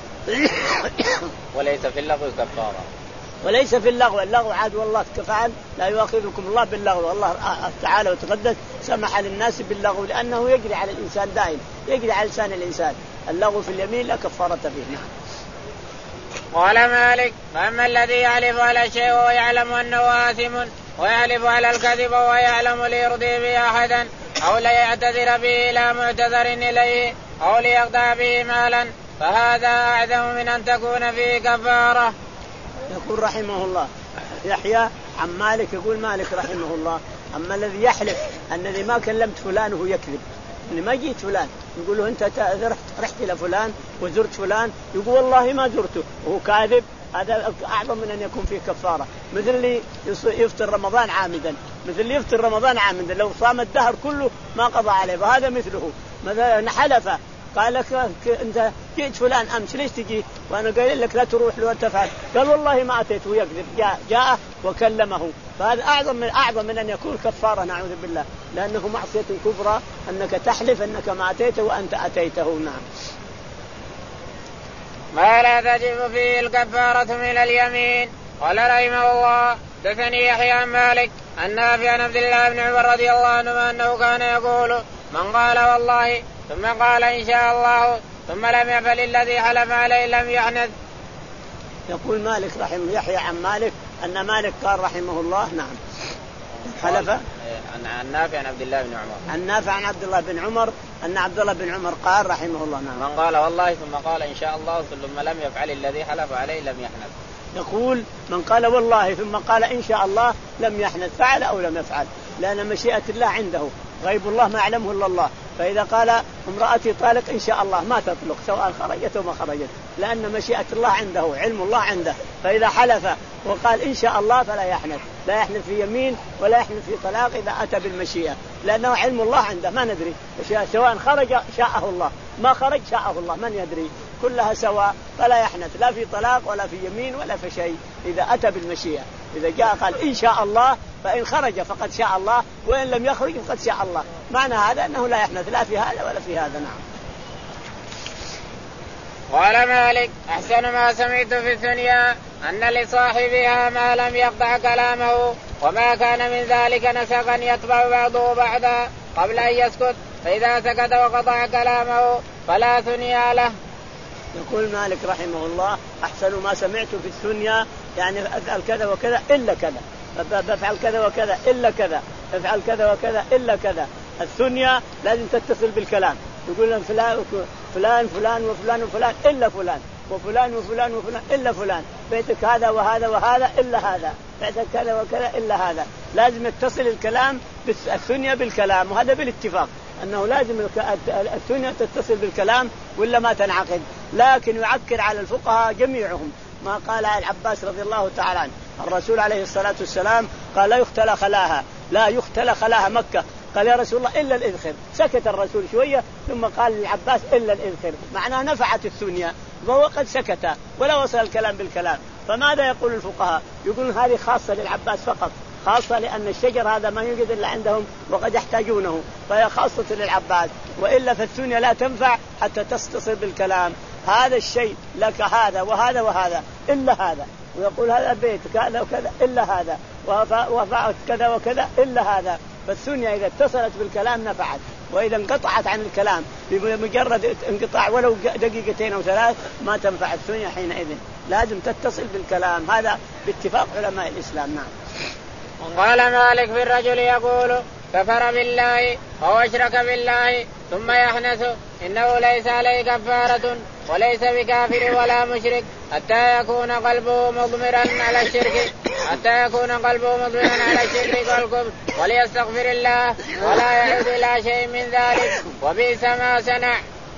وليس في اللغو كفارة. وليس في اللغو، اللغو عاد والله كفعل لا يؤاخذكم الله باللغو. الله تعالى وتقدس سمح للناس باللغو لأنه يجري على الإنسان دائم، يجري على لسان الإنسان. اللغو في اليمين لا كفارة فيه. نعم. قال مالك فأما الذي يحلف على الشيء ويعلم أنه آثم ويحلف على الكذب ويعلم ليرضي به أحدا أو ليعتذر به إلى معتذر إليه أو ليقطع به مالا فهذا أعظم من أن تكون فيه كفارة. يقول رحمه الله يحيى عن مالك يقول مالك رحمه الله أما الذي يحلف أنني ما كلمت فلان وهو يكذب أني ما جيت فلان يقول له أنت رحت, رحت إلى فلان وزرت فلان يقول والله ما زرته وهو كاذب هذا أعظم من أن يكون فيه كفارة. مثل اللي يفطر رمضان عامدا مثل اللي يفطر رمضان عامدا لو صام الدهر كله ما قضى عليه وهذا مثله. مثلا حلف قال لك أنت جئت فلان أمس ليش تجي وأنا قايل لك لا تروح له وتفعل قال والله ما أتيت ويكذب جاء, جاء وكلمه فهذا أعظم من أعظم من أن يكون كفارة نعوذ بالله لأنه معصية كبرى أنك تحلف أنك ما أتيته وأنت أتيته. نعم. ما لا تجب فيه الكفارة من اليمين. قال رحمه الله دثني يحيى عن مالك أن نافع عن عبد الله بن عمر رضي الله عنه أنه كان يقول من قال والله ثم قال إن شاء الله ثم لم يفعل الذي حلف عليه لم يحنث. يقول مالك رحمه يحيى عن مالك أن مالك قال رحمه الله نعم حلف عن نافع عن عبد الله بن عمر عن نافع عن عبد الله بن عمر أن عبد الله بن عمر قال رحمه الله نعم من قال والله ثم قال إن شاء الله ثم لم يفعل الذي حلف عليه لم يحنث. يقول من قال والله ثم قال إن شاء الله لم يحنث فعل أو لم يفعل لأن مشيئة الله عنده غيب الله ما يعلمه إلا الله. فإذا قال امرأتي طالق إن شاء الله ما تطلق سواء خرجت وما خرجت لأن مشيئة الله عنده علم الله عنده. فإذا حلف وقال إن شاء الله فلا يحنث لا يحنث في يمين ولا يحنث في طلاق إذا أتى بالمشيئة لأنه علم الله عنده ما ندري سواء خرج شاءه الله ما خرج شاءه الله من يدري كلها سواء فلا يحنث لا في طلاق ولا في يمين ولا في شيء إذا أتى بالمشيئة. إذا جاء قال إن شاء الله فإن خرج فقد شاء الله وإن لم يخرج فقد شاء الله. معنى هذا أنه لا يحنث لا في هذا ولا في هذا. نعم. قال مالك أحسن ما سمعت في الدنيا أن لصاحبها ما لم يقطع كلامه وما كان من ذلك نسقا يتبع بعضه بعضا قبل أن يسكت فإذا سكت وقطع كلامه فلا ثنيا له. يقول مالك رحمه الله أحسن ما سمعت في الدنيا يعني أفعل كذا وكذا إلا كذا بفعل كذا وكذا إلا كذا افعل كذا وكذا إلا كذا. الثنيا لازم تتصل بالكلام يقول فلان فلان فلان وفلان وفلان إلا فلان وفلان وفلان وفلان إلا فلان بيتك هذا وهذا وهذا إلا هذا بيتك كذا وكذا إلا هذا. لازم يتصل الكلام الثنيا بالكلام وهذا بالاتفاق أنه لازم الثنيا تتصل بالكلام ولا ما تنعقد. لكن يعكر على الفقهاء جميعهم ما قال العباس رضي الله تعالى عنه الرسول عليه الصلاة والسلام قال لا يختلى خلاها لا يختلى خلاها مكة قال يا رسول الله إلا الإذخر سكت الرسول شوية ثم قال للعباس إلا الإذخر معناه نفعت الثنيا وهو قد سكت ولا وصل الكلام بالكلام. فماذا يقول الفقهاء يقولون هذه خاصة للعباس فقط خاصة لأن الشجر هذا ما يوجد إلا عندهم وقد يحتاجونه فهي خاصة للعباس وإلا فالثنيا لا تنفع حتى تتصل بالكلام. هذا الشيء لك هذا وهذا وهذا إلا هذا ويقول هذا بيت كذا وكذا إلا هذا وفعلت كذا وكذا إلا هذا. فالثنيا إذا اتصلت بالكلام نفعت وإذا انقطعت عن الكلام بمجرد انقطاع ولو دقيقتين أو ثلاث ما تنفع الثنيا حينئذ لازم تتصل بالكلام. هذا باتفاق علماء الإسلام. نعم. قال مالك في الرجل يقول كفر بالله أو أشرك بالله ثم يحنث إنه ليس عليه كفارة وليس بكافر ولا مشرك حتى يكون قلبه مضمرا على الشرك حتى يكون قلبه مضمرا على الشرك والكفر وليستغفر الله ولا يعود إلى شيء من ذلك وبئس ما صنع.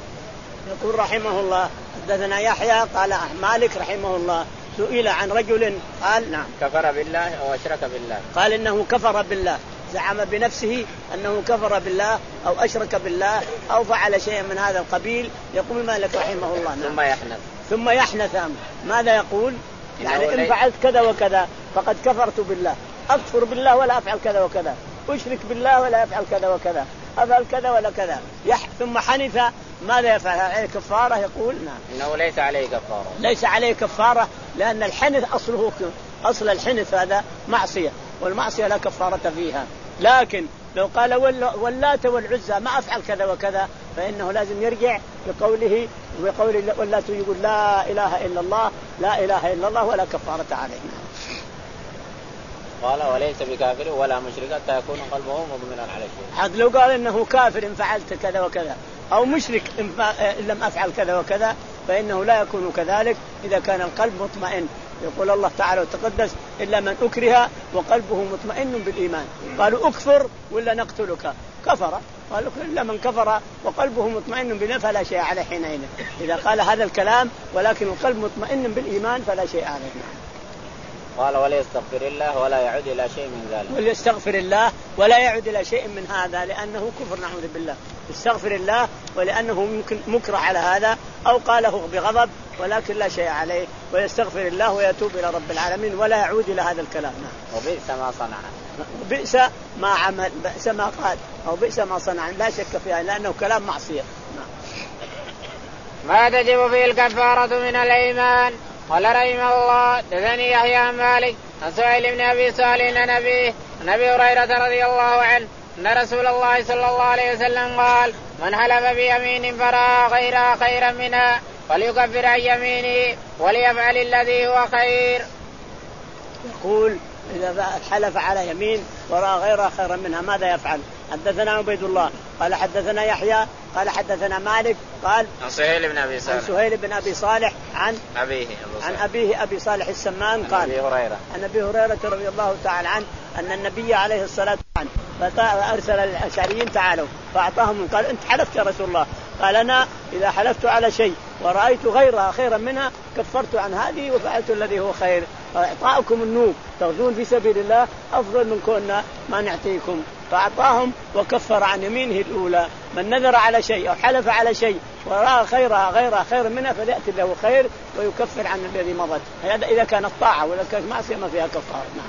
يقول رحمه الله حدثنا يحيى قال مالك رحمه الله سئل عن رجل قال نعم كفر بالله أو أشرك بالله قال إنه كفر بالله زعم بنفسه أنه كفر بالله أو أشرك بالله أو فعل شيئا من هذا القبيل. يقول مالك رحمه الله نعم. ثم يحنث ثم يحنث ماذا يقول يعني إن فعلت كذا وكذا فقد كفرت بالله أكفر بالله ولا أفعل كذا وكذا أشرك بالله ولا أفعل كذا وكذا أفعل كذا ولا كذا يح ثم حنث ماذا يفعل عليه كفارة. يقول نعم إنه ليس عليه كفارة ليس عليه كفارة لأن الحنث أصله أصل الحنث هذا معصية والمعصية لا كفارة فيها. لكن لو قال واللات والعزى ما أفعل كذا وكذا فإنه لازم يرجع بقوله وبقول ولا يقول لا إله إلا الله لا إله إلا الله ولا كفارة عليه. قال وليس بكافر ولا مشرك حتى يكون قلبه مضمنا على شيء. حد لو قال إنه كافر إن فعلت كذا وكذا أو مشرك إن لم أفعل كذا وكذا فإنه لا يكون كذلك إذا كان القلب مطمئن. يقول الله تعالى وتقدس إلا من أكره وقلبه مطمئن بالإيمان. قالوا أكفر ولا نقتلك كفر. قالوا إلا من كفر وقلبه مطمئن بالإيمان فلا شيء عليه حينئذ. إذا قال هذا الكلام ولكن القلب مطمئن بالإيمان فلا شيء عليه. قال وليستغفر الله ولا يعود إلى شيء من ذلك. وليستغفر الله ولا يعود إلى شيء من هذا لأنه كفر نعوذ بالله. يستغفر الله ولأنه ممكن مكره على هذا أو قاله بغضب ولكن لا شيء عليه ويستغفر الله ويتوب إلى رب العالمين ولا يعود إلى هذا الكلام. وبئس ما صنع. بئس ما عمل بئس ما قال أو بئس ما صنع لا شك فيها لأنه كلام معصية. ما تجب فيه الكفارة من الإيمان. قال رحمه الله دثني يحيى مالك عن سهيل بن أبي صالح عن أبيه عن أبي هريرة رضي الله عنه أن رسول الله صلى الله عليه وسلم قال من حلف بيمين فرأى غيرها خيرا منها فليكفر عن يمينه وليفعل الذي هو خير. يقول إذا حلف على يمين ورأى غيرها خيرا منها ماذا يفعل؟ حدثنا عبيد الله قال حدثنا يحيى قال حدثنا مالك قال عن سهيل بن أبي صالح عن سهيل بن أبي صالح عن أبيه عن أبيه أبي صالح السمان قال أبي هريرة عن أبي هريرة رضي الله تعالى عنه أن النبي عليه الصلاة والسلام أرسل الأشعريين تعالوا فأعطاهم قال أنت حلفت يا رسول الله قال أنا إذا حلفت على شيء ورأيت غيرها خيرا منها كفرت عن هذه وفعلت الذي هو خير. إعطاؤكم النوب تغزون في سبيل الله أفضل من كنا ما نعطيكم. فأعطاهم وكفر عن يمينه الأولى. من نذر على شيء أو حلف على شيء ورأى خيرها غيرها خير منها فليأتي له خير ويكفر عن الذي مضت. هذا إذا كانت طاعة ولا كانت معصية ما فيها كفارة. نعم.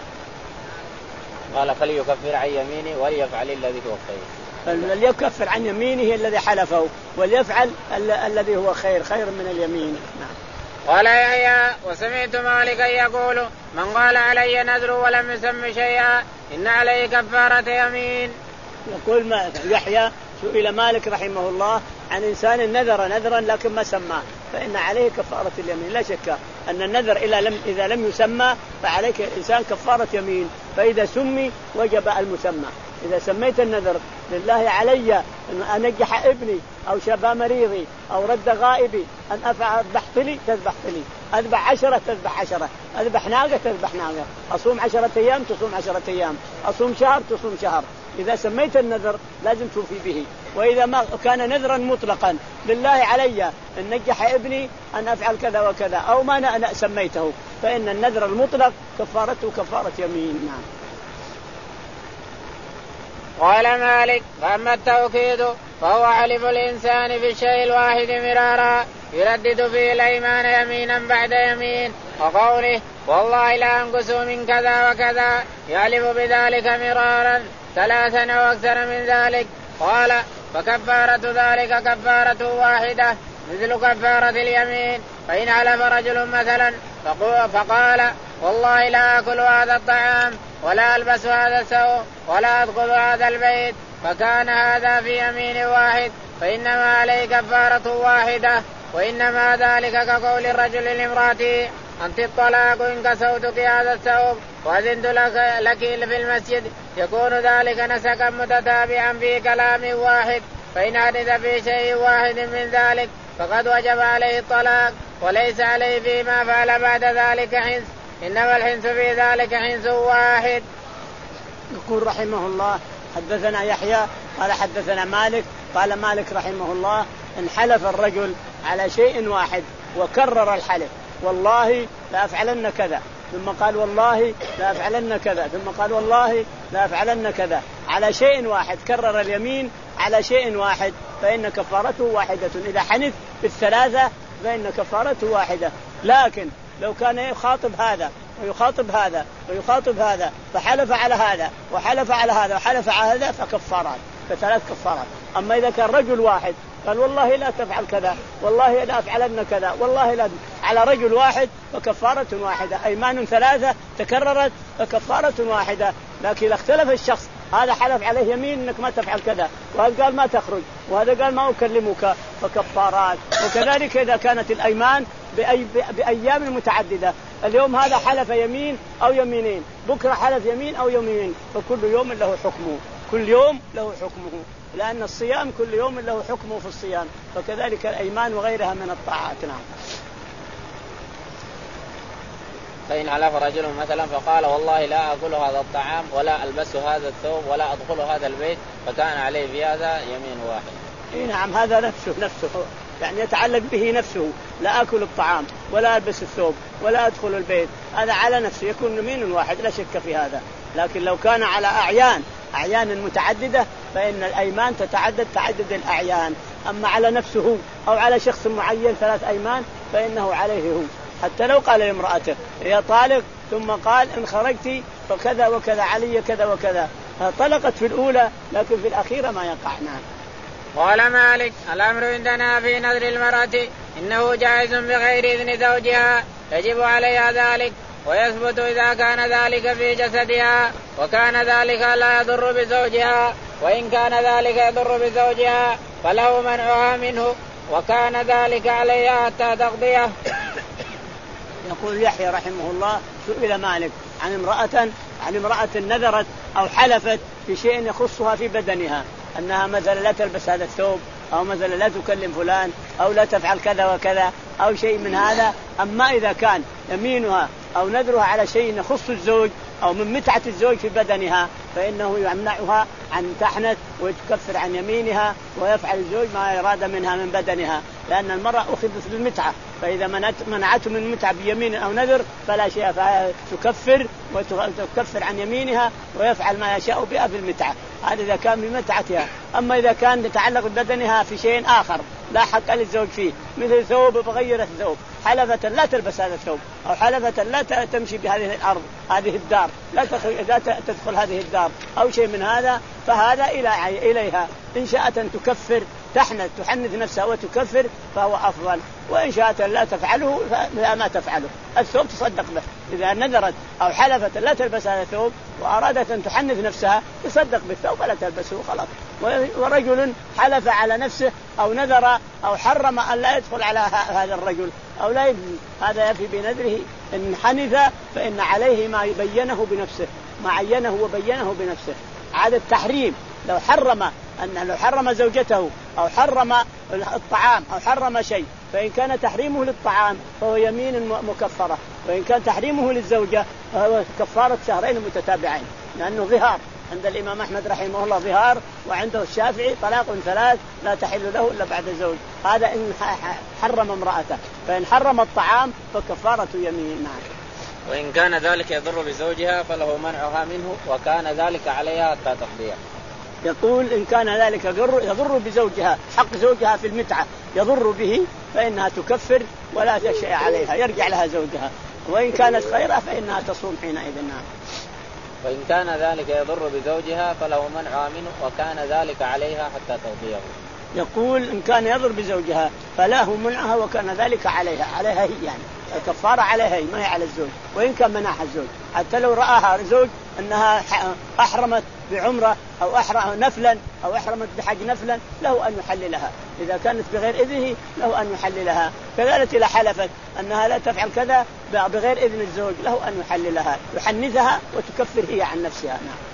قال فليكفر عن يمينه وليفعل الذي هو خير. فليكفر عن يمينه الذي حلفه وليفعل ال- الذي هو خير خير من اليمين. نعم. قال يحيى وسمعت مالكا يقول من قال علي نذر ولم يسم شيئا إن عليه كفارة يمين. يقول ما يحيى سئل مالك رحمه الله عن إنسان نذر نذرا لكن ما سماه فإن عليه كفارة اليمين. لا شك أن النذر إذا لم إذا لم يسمى فعليك الإنسان كفارة يمين فإذا سمي وجب المسمى. إذا سميت النذر لله علي أن أنجح ابني أو شفى مريضي أو رد غائبي أن أفعل ذبحت لي تذبحت لي أذبح عشرة تذبح عشرة أذبح ناقة تذبح ناقة أصوم عشرة أيام تصوم عشرة أيام أصوم شهر تصوم شهر. إذا سميت النذر لازم توفي به. وإذا ما كان نذرا مطلقا لله علي أن نجح ابني أن أفعل كذا وكذا أو ما أنا سميته فإن النذر المطلق كفارته كفارة يمين. نعم. قال مالك فأما التوكيد فهو حلف الإنسان في الشيء الواحد مرارا يردد فيه الأيمان يمينا بعد يمين وقوله والله لا أنقص من كذا وكذا يحلف بذلك مرارا ثلاثا أو أكثر من ذلك. قال فكفارة ذلك كفارة واحدة مثل كفارة اليمين. فإن حلف رجل مثلا فقال والله لا أكل هذا الطعام ولا ألبس هذا الثوب ولا أدخل هذا البيت فكان هذا في يمين واحد فإنما عليه كفارة واحدة. وإنما ذلك كقول الرجل لامرأته أنت الطلاق إن كسوتك هذا الثوب وأذنت لك, لك في المسجد يكون ذلك نسكا متتابعا في كلام واحد. فإن حدث في شيء واحد من ذلك فقد وجب عليه الطلاق وليس عليه فيما فعل بعد ذلك حنس إنما الحنس في ذلك حنس واحد. يقول رحمه الله حدثنا يحيى قال حدثنا مالك قال مالك رحمه الله إن حلف الرجل على شيء واحد وكرر الحلف والله لا أفعلن كذا ثم قال والله لا أفعلن كذا ثم قال والله لا أفعلن كذا على شيء واحد كرر اليمين على شيء واحد فإن كفارته واحدة. إذا حنث بالثلاثة فإن كفارته واحدة. لكن لو كان يخاطب هذا ويخاطب هذا ويخاطب هذا فحلف على هذا وحلف على هذا وحلف على هذا فكفارات فثلاث كفارات. أما إذا كان رجل واحد قال والله لا تفعل كذا والله لا أفعلن كذا والله لا على رجل واحد فكفارة واحدة. أيمان ثلاثة تكررت فكفارة واحدة. لكن إذا اختلف الشخص هذا حلف عليه يمين انك ما تفعل كذا، وهذا قال ما تخرج، وهذا قال ما اكلمك، فكفارات. وكذلك اذا كانت الايمان بأي بايام متعدده، اليوم هذا حلف يمين او يمينين، بكره حلف يمين او يمينين، فكل يوم له حكمه، كل يوم له حكمه، لان الصيام كل يوم له حكمه في الصيام، فكذلك الايمان وغيرها من الطاعات. نعم. فإن حلف رجل مثلا فقال والله لا أكل هذا الطعام ولا ألبس هذا الثوب ولا أدخل هذا البيت، فكان عليه في هذا يمين واحد. نعم، هذا نفسه نفسه يعني يتعلق به نفسه، لا أكل الطعام ولا ألبس الثوب ولا أدخل البيت، هذا على نفسه يكون يمين واحد لا شك في هذا. لكن لو كان على أعيان أعيان متعددة فإن الأيمان تتعدد تعدد الأعيان، أما على نفسه أو على شخص معين ثلاث أيمان فإنه عليه هو. حتى لو قال لامرأته هي طالق ثم قال إن خرجتي فكذا وكذا علي كذا وكذا، طلقت في الأولى لكن في الأخيرة ما يقع. نعم. قال مالك الأمر عندنا في نذر المرأة إنه جائز بغير إذن زوجها، يجب عليها ذلك، ويثبت إذا كان ذلك في جسدها، وكان ذلك لا يضر بزوجها، وإن كان ذلك يضر بزوجها فله منعها منه، وكان ذلك عليها حتى تقضيه. يقول يحيى رحمه الله سئل مالك عن امرأة عن امرأة نذرت أو حلفت في شيء يخصها في بدنها، أنها مثلا لا تلبس هذا الثوب، أو مثلا لا تكلم فلان، أو لا تفعل كذا وكذا، أو شيء من هذا. أما إذا كان يمينها أو نذرها على شيء يخص الزوج أو من متعة الزوج في بدنها فإنه يمنعها عن تحنث ويتكفر عن يمينها، ويفعل الزوج ما أراد منها من بدنها، لأن المرأة أخذت بالمتعة، فإذا منعته من متعة بيمين أو نذر فلا شيء، فتكفر وتكفر عن يمينها ويفعل ما يشاء بها بالمتعة. هذا إذا كان بمتعتها. أما إذا كان يتعلق ببدنها في شيء آخر لا حق للزوج فيه، مثل ثوب بغير الثوب، حلفة لا تلبس هذا الثوب، أو حلفة لا تمشي بهذه الأرض هذه الدار، لا تدخل هذه الدار، أو شيء من هذا، فهذا إلى إليها إن شاءت أن تكفر تحنث تحنث نفسها وتكفر فهو أفضل، وإن شاءت لا تفعله فلا ما تفعله. الثوب تصدق به، إذا نذرت أو حلفت لا تلبس هذا الثوب وأرادت أن تحنث نفسها تصدق بالثوب ولا تلبسه خلاص. ورجل حلف على نفسه أو نذر أو حرم أن لا يدخل على هذا الرجل أو لا يدخل، هذا يفي بنذره إن حنث فإن عليه ما يبينه بنفسه، ما عينه وبينه بنفسه. عادة التحريم لو حرم أن لو حرم زوجته أو حرم الطعام أو حرم شيء، فإن كان تحريمه للطعام فهو يمين مكفرة، وإن كان تحريمه للزوجة فهو كفارة شهرين متتابعين، لأنه ظهار عند الإمام أحمد رحمه الله ظهار، وعنده الشافعي طلاق ثلاث لا تحل له إلا بعد زوج. هذا إن حرم امرأته، فإن حرم الطعام فكفارة يمين. نعم. وإن كان ذلك يضر بزوجها فله منعها منه، وكان ذلك عليها حتى تقضيه. يقول إن كان ذلك يضر, يضر بزوجها، حق زوجها في المتعة يضر به فإنها تكفر ولا شيء عليها، يرجع لها زوجها، وإن كانت خيرة فإنها تصوم حينئذ. نعم. وإن كان ذلك يضر بزوجها فله منعها منه، وكان ذلك عليها حتى تقضيه. يقول إن كان يضر بزوجها فله منعها وكان ذلك عليها، عليها هي يعني الكفارة عليها هي ما هي على الزوج، وإن كان منعها الزوج. حتى لو رآها زوج أنها أحرمت بعمرة أو أحرم نفلا أو أحرمت بحج نفلا له أن يحللها، إذا كانت بغير إذنه له أن يحللها. كذلك إذا حلفت أنها لا تفعل كذا بغير إذن الزوج له أن يحللها، يحنثها وتكفر هي عن نفسها.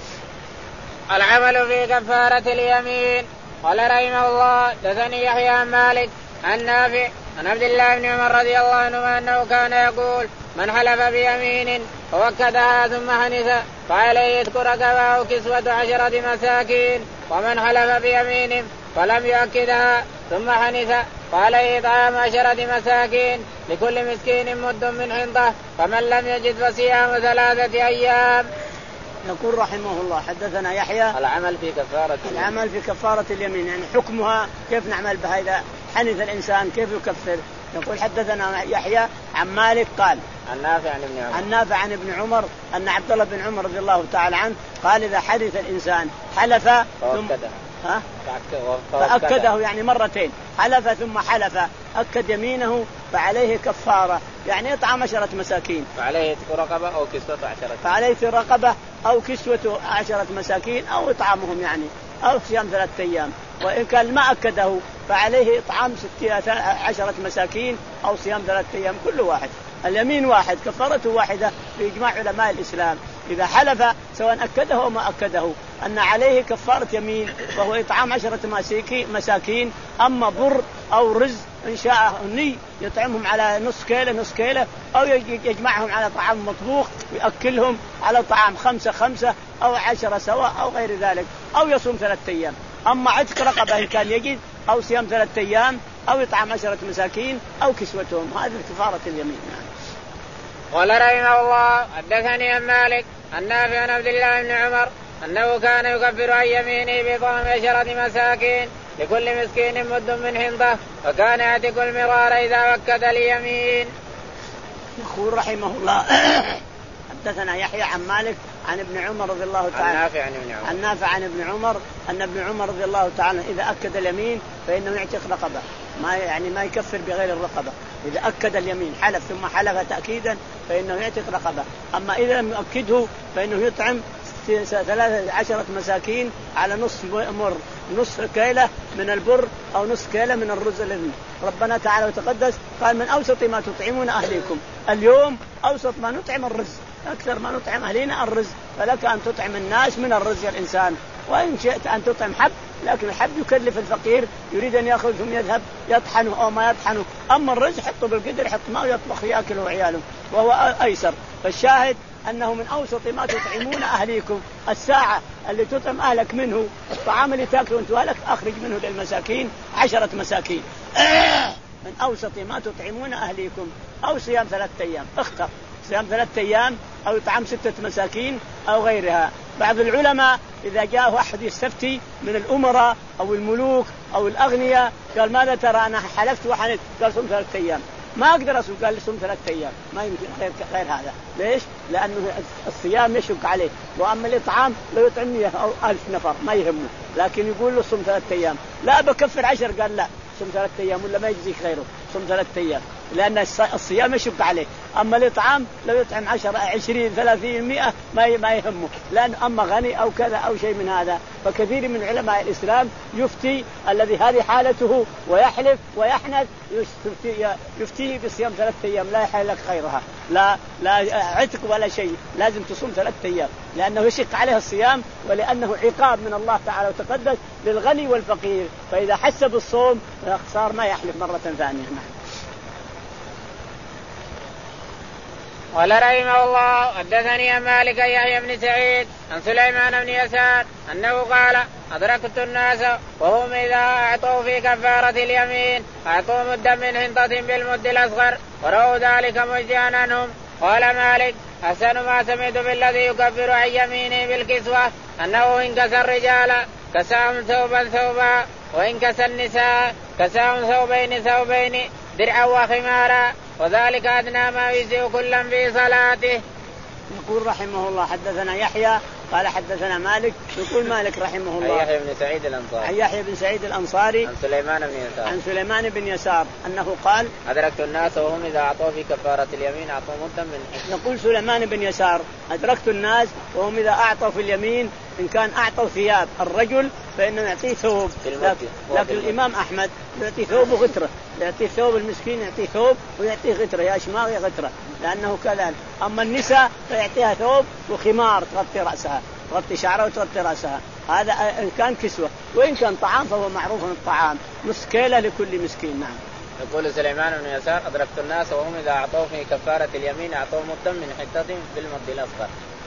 نعم. العمل في كفارة اليمين. قال رحمه الله دثني يحيى عن مالك عن نافع عن عبد الله بن عمر رضي الله عنه أنه كان يقول من حلف بيمين فوكدها ثم حنث فعليه يذكر رقبه كسوة عشرة مساكين، ومن حلف بيمين فلم يؤكدها ثم حنث فعليه إطعام عشرة مساكين لكل مسكين مد من حنطة، فمن لم يجد فصيام ثلاثة أيام. يقول رحمه الله حدثنا يحيى العمل في كفارة العمل في كفارة اليمين، يعني حكمها كيف نعمل بها إذا حنث الإنسان كيف يكفر. يقول حدثنا يحيى عن مالك قال عن نافع عن ابن عمر عن نافع عن ابن عمر أن عبد الله بن عمر رضي الله تعالى عنه قال إذا حدث الإنسان حلف ثم ها فأكده يعني مرتين، حلف ثم حلف أكد يمينه فعليه كفارة، يعني يطعم عشرة مساكين، فعليه رقبة أو كسوة عشرة فعليه رقبة أو كسوة عشرة مساكين أو إطعامهم يعني أو صيام ثلاثة أيام. وإن كان ما أكده فعليه إطعام ستة عشرة مساكين أو صيام ثلاثة أيام كل واحد. اليمين واحد كفارته واحدة بإجماع علماء الإسلام. إذا حلف سواء أكده أو ما أكده أن عليه كفارة يمين وهو إطعام عشرة مساكين. أما بر أو رز إن شاء الني يطعمهم على نص كيلة نص كيلة أو يجمعهم على طعام مطبوخ ويأكلهم على طعام خمسة خمسة أو عشرة سواء أو غير ذلك أو يصوم ثلاثة أيام. أما عتق رقبة إن كان يجد أو صيام ثلاثة أيام أو يطعم عشرة مساكين أو كسوتهم. هذه كفارة اليمين. قال رحمه الله حدثني عن مالك عن نافع عن عبد الله بن عمر أنه كان يكفر عن يمينه بطعام عشرة مساكين لكل مسكين مد من حنطة وكان يعتق المرار إذا وكد اليمين. يقول رحمه الله حدثنا يحيى عن مالك عن ابن عمر رضي الله تعالى عن نافع عن ابن عمر عن نافع عن ابن عمر أن ابن عمر رضي الله تعالى إذا أكد اليمين فإنه يعتق رقبة ما يعني ما يكفر بغير الرقبة. إذا أكد اليمين حلف ثم حلف تأكيدا فإنه يعتق رقبة. أما إذا لم يؤكده فإنه يطعم ثلاثة عشرة مساكين على نصف مر نصف كيلة من البر أو نصف كيلة من الرز الذي ربنا تعالى وتقدس قال من أوسط ما تطعمون أهليكم. اليوم أوسط ما نطعم الرز أكثر ما نطعم أهلنا الرز فلك أن تطعم الناس من الرز الإنسان. وإن شئت أن تطعم حب لكن الحب يكلف الفقير يريد أن يأخذ ثم يذهب يطحنه أو ما يطحنه. أما الرز حطه بالقدر حط ماء ويطبخ يأكله عياله وهو أيسر. فالشاهد أنه من أوسط ما تطعمون أهليكم الساعة اللي تطعم أهلك منه الطعام اللي تأكله أنت أهلك أخرج منه للمساكين عشرة مساكين من أوسط ما تطعمون أهليكم أو صيام ثلاثة أيام. اختر صيام ثلاثة أيام أو يطعم ستة مساكين أو غيرها. بعض العلماء إذا جاء واحد يستفتي من الأمراء أو الملوك أو الأغنياء قال ماذا ترى أنا حلفت وحنت قال صوم ثلاثة أيام ما أقدر أصوم قال صوم ثلاثة أيام ما يمكن غير, غير هذا. ليش؟ لأنه الصيام يشق عليه وأما الإطعام لو يطعم مئة أو ألف نفر ما يهمه لكن يقول له صوم ثلاثة أيام. لا بكفر عشر قال لا صوم ثلاثة أيام ولا ما يجزيك غيره صوم ثلاثة أيام لأن الصيام يشق عليه. أما الإطعام لو يطعم عشرة عشرين ثلاثين مئة ما ما يهمه لأن أما غني أو كذا أو شيء من هذا. فكثير من علماء الإسلام يفتي الذي هذه حالته ويحلف ويحنث يفتيه بصيام ثلاثة أيام لا يحل لك خيرها لا لا عتق ولا شيء لازم تصوم ثلاثة أيام لأنه يشق عليه الصيام ولأنه عقاب من الله تعالى وتقدس للغني والفقير. فإذا حس بالصوم صار ما يحلف مرة ثانية. قال رحمه الله حدثني عن مالك يحيى بن سعيد عن سليمان بن يسار أنه قال أدركت الناس وهم إذا أعطوا في كفارة اليمين أعطوا مدا من حنطة بالمد الأصغر ورأوا ذلك مجزيا عنهم. قال مالك أحسن ما سمعت بالذي يكفر عن يمينه بالكسوة أنه إن كسى الرجال كساهم ثوبا ثوبا وإن كسى النساء كساهم ثوبين ثوبين درعا وخمارا وذلك أدنى ما يجزئ كلا في صلاته. يقول رحمه الله حدثنا يحيى قال حدثنا مالك. يقول مالك رحمه الله يحيى بن سعيد الأنصاري يحيى بن سعيد الأنصاري عن سليمان بن يسار عن سليمان بن يسار أنه قال أدركت الناس وهم إذا أعطوا في كفارة اليمين أعطوا مدا من حنطة. يقول سليمان بن يسار أدركت الناس وهم إذا أعطوا في اليمين إن كان أعطوا ثياب الرجل فإنه يعطيه ثوب لكن, لكن الإمام أحمد يعطيه ثوب وغترة يعطيه ثوب المسكين يعطيه ثوب ويعطيه غترة يا شماغ يا غترة لأنه كذلك. أما النساء فيعطيها ثوب وخمار تغطي رأسها تغطي شعرها وتغطي رأسها. هذا إن كان كسوة. وإن كان طعام فهو معروف الطعام نص كيلة لكل مسكين. نعم. يقول سليمان بن يسار أدركت الناس وهم إذا أعطوا في كفارة اليمين أعطوا مدا من حنطة بالمد الأصغر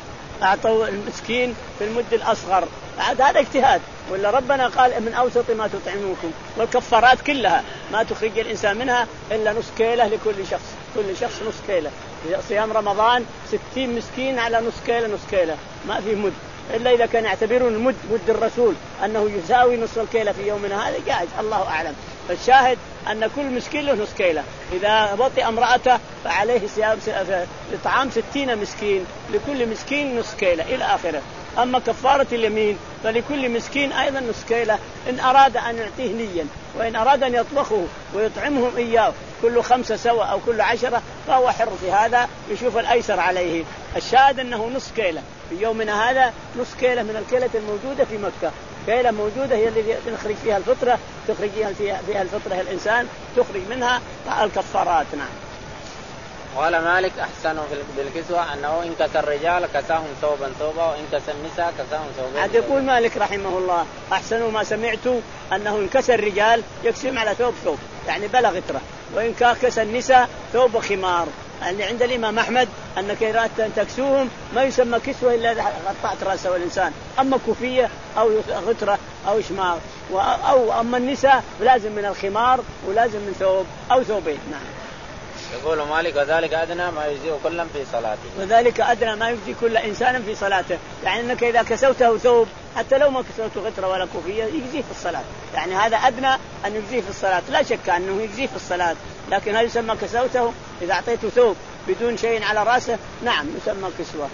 أعطوا المسكين في المد الأصغر. هذا اجتهاد ولا ربنا قال من أوسط ما تطعموكم والكفارات كلها ما تخرج الإنسان منها إلا نص كيلة لكل شخص كل شخص نص كيلة. صيام رمضان ستين مسكين على نص كيلة نص كيلة ما في مد إلا إذا كان يعتبرون المد مد الرسول أنه يساوي نص الكيلة في يومنا هذا جائز الله أعلم. فالشاهد أن كل مسكين له نص كيلة. إذا وطئ امرأته فعليه صيام إطعام ستين مسكين لكل مسكين نص كيلة إلى آخره. أما كفارة اليمين فلكل مسكين أيضا نص كيلة إن أراد أن يعطيه نيا وإن أراد أن يطبخه ويطعمهم إياه كل خمسة سوا أو كل عشرة فهو حر في هذا يشوف الأيسر عليه. الشاهد أنه نصف كيلة في يومنا هذا، نصف كيلة من الكيلة الموجودة في مكة، كيلة موجودة هي اللي نخرج فيها الفطرة، تخرج فيها الفطرة الإنسان تخرج منها الكفارات. نعم. قال مالك أحسن بالكسوة أنه إن كسى الرجال كساهم ثوبا ثوبا وإن كسى النساء كساهم ثوبا. عاد يقول مالك رحمه الله أحسن ما سمعت أنه إن كسى الرجال يقسم على ثوب ثوب يعني بلا غترة، وإن كسى النساء ثوب خمار. اللي عند الإمام أحمد أنك إذا أردت أن تكسوهم ما يسمى كسوة إلا إذا غطعت رأسه الإنسان، أما كوفية أو غترة أو شماغ، أو أما النساء لازم من الخمار ولازم من ثوب أو ثوبين. نعم. يقول مالك وذلك أدنى ما يجزي كلا في صلاته. وذلك أدنى ما يجزي كل إنسان في صلاته، يعني أنك إذا كسوته ثوب حتى لو ما كسوته غترة ولا كوفية يجزيه في الصلاة، يعني هذا أدنى أن يجزيه في الصلاة، لا شك أنه يجزيه في الصلاة، لكن هل يسمى كسوته إذا أعطيته ثوب بدون شيء على رأسه؟ نعم يسمى كسوة.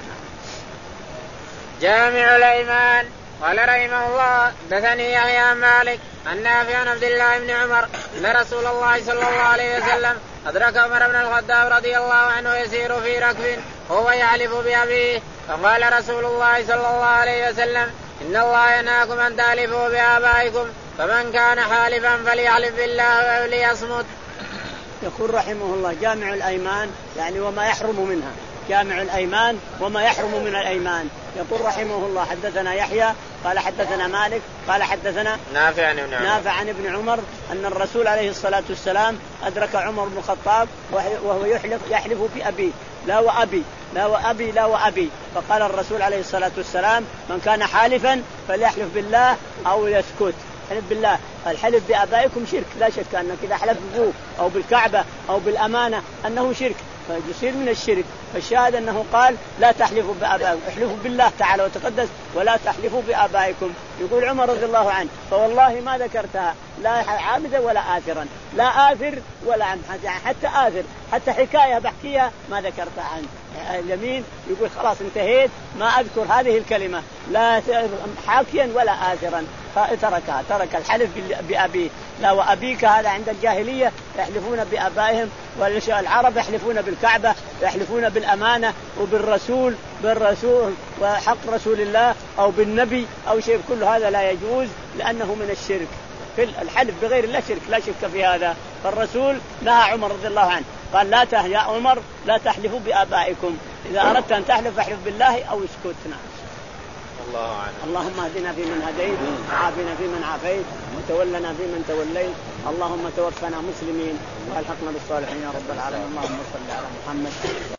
جامع الأيمان. قال رحمه الله دثني يحيى مالك عن نافع عن عبد الله بن عمر أن رسول الله صلى الله عليه وسلم أدرك عمر بن الخطاب رضي الله عنه يسير في ركب وهو يحلف بأبيه، فقال رسول الله صلى الله عليه وسلم إن الله ينهاكم أن تحلفوا بآبائكم، فمن كان حالفا فليحلف بالله أو ليصمت. يقول رحمه الله جامع الأيمان يعني وما يحرم منها، جامع الأيمان وما يحرم من الأيمان. يقول رحمه الله حدثنا يحيى قال حدثنا مالك قال حدثنا نافع عن ابن عمر نافع عن ابن عمر أن الرسول عليه الصلاة والسلام أدرك عمر بن الخطاب وهو يحلف يحلف بأبيه لا وأبي لا وأبي لا وأبي، فقال الرسول عليه الصلاة والسلام من كان حالفا فليحلف بالله أو يسكت. حلف بالله، الحلف بآبائكم شرك، لا شك أنك إذا حلف بأبوه أو بالكعبة أو بالأمانة أنه شرك فيصير من الشرك. فالشاهد أنه قال لا تحلفوا بآبائكم، احلفوا بالله تعالى وتقدس ولا تحلفوا بآبائكم. يقول عمر رضي الله عنه فوالله ما ذكرتها لا عامدا ولا آثرا، لا آثر ولا عم حتى آثر حتى حكاية بحكيها ما ذكرتها عنه اليمين. يقول خلاص انتهيت ما أذكر هذه الكلمة لا حاكيا ولا آثرا، فتركها ترك الحلف بأبيه. لا وأبيك هذا عند الجاهلية يحلفون بآبائهم، والعرب يحلفون بالكعبة يحلفون بالأمانة وبالرسول بالرسول وحق رسول الله أو بالنبي أو شيء، كل هذا لا يجوز لأنه من الشرك. في الحلف بغير الله شرك لا شك في هذا. فالرسول نهى عمر رضي الله عنه قال لا ته يا عمر لا تحلفوا بآبائكم، إذا أردت أن تحلف فاحلف بالله أو اسكتنا. الله عنه. اللهم اهدنا فيمن هديت وعافنا فيمن عافيت وتولنا فيمن توليت، اللهم توفنا مسلمين والحقنا بالصالحين يا رب العالمين. اللهم صل على محمد.